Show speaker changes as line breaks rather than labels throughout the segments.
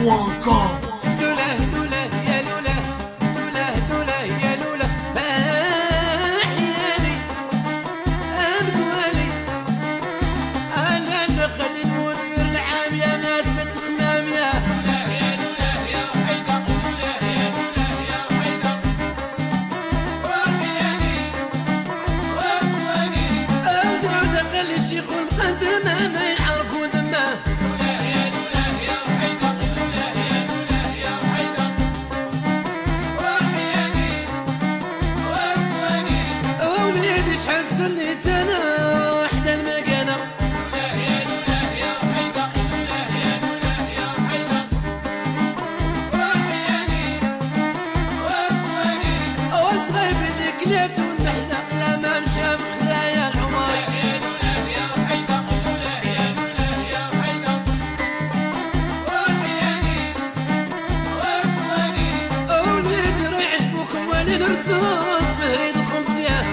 Mixcloud.com.
لولا لولا يا لولا لولا لولا يا لولا أحياني أموالي أنا اللي خلي المدير العام يا مات بتخمام يا لولا يا حيدر لولا يا لولا يا حيدر وأحياني وأموالي أودع خلي الشيخ والمقدمة ما يعرفوا دمه شحال سنيت انا وحده المكانه لولا يا لولا يا حيدر لولا يا لولا يا حيدر وحياني وأكواني وصغيب اللي كليت والمحلق لا ما مشى بخلايا العمر يا لولا يا حيدر لولا يا لولا يا حيدر وحياني وأكواني وليدي راه يعجبوكم وليد رصاص فريد الخمسيه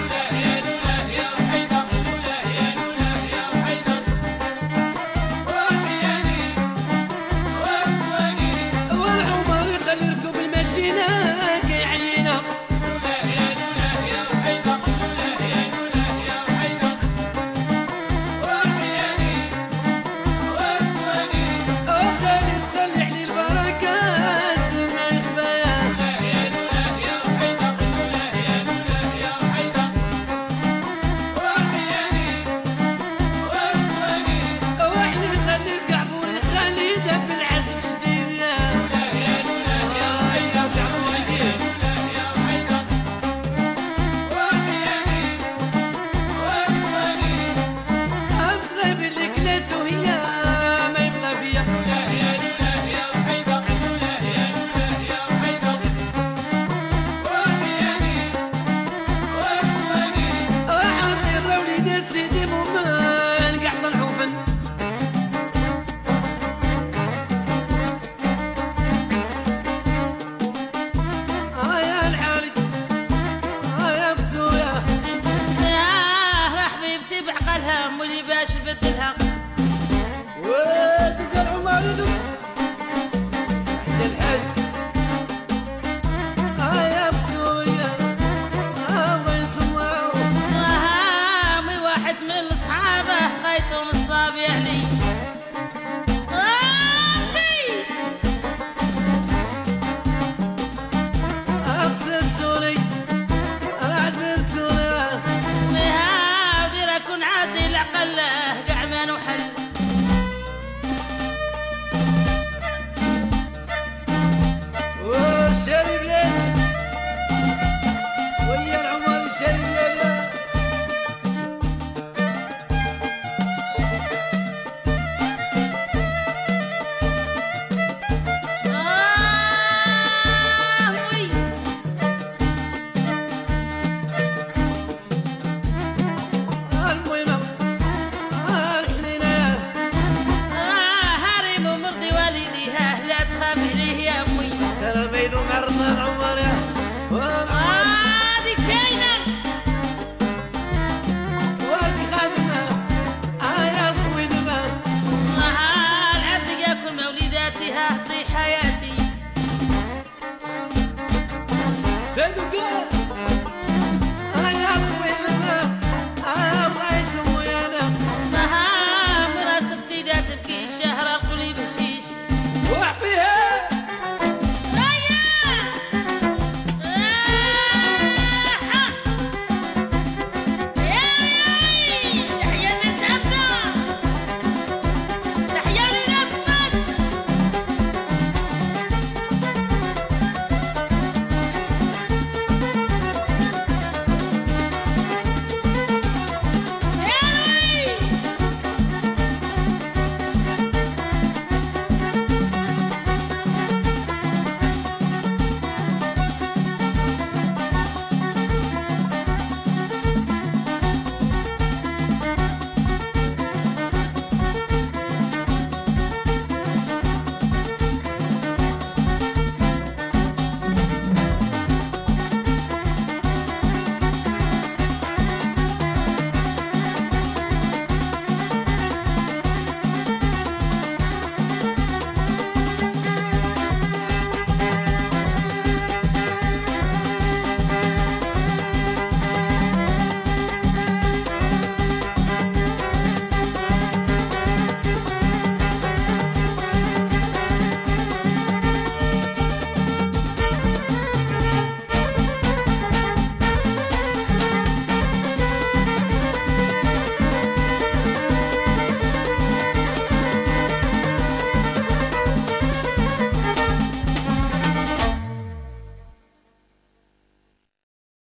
واللي باش بدلها وادك العمر يدق عند الحج يا بسوية الله يسمعو هامي واحد من اصحابه قيتو نصاب يعني اغسل سوري العدل سوري قله قعمان وحل والشاري بلاد ويا العمر الشاري بلاد هذه كاينة والخدمة يا خوي دماء العبد ياكل مولداتي هطي حياتي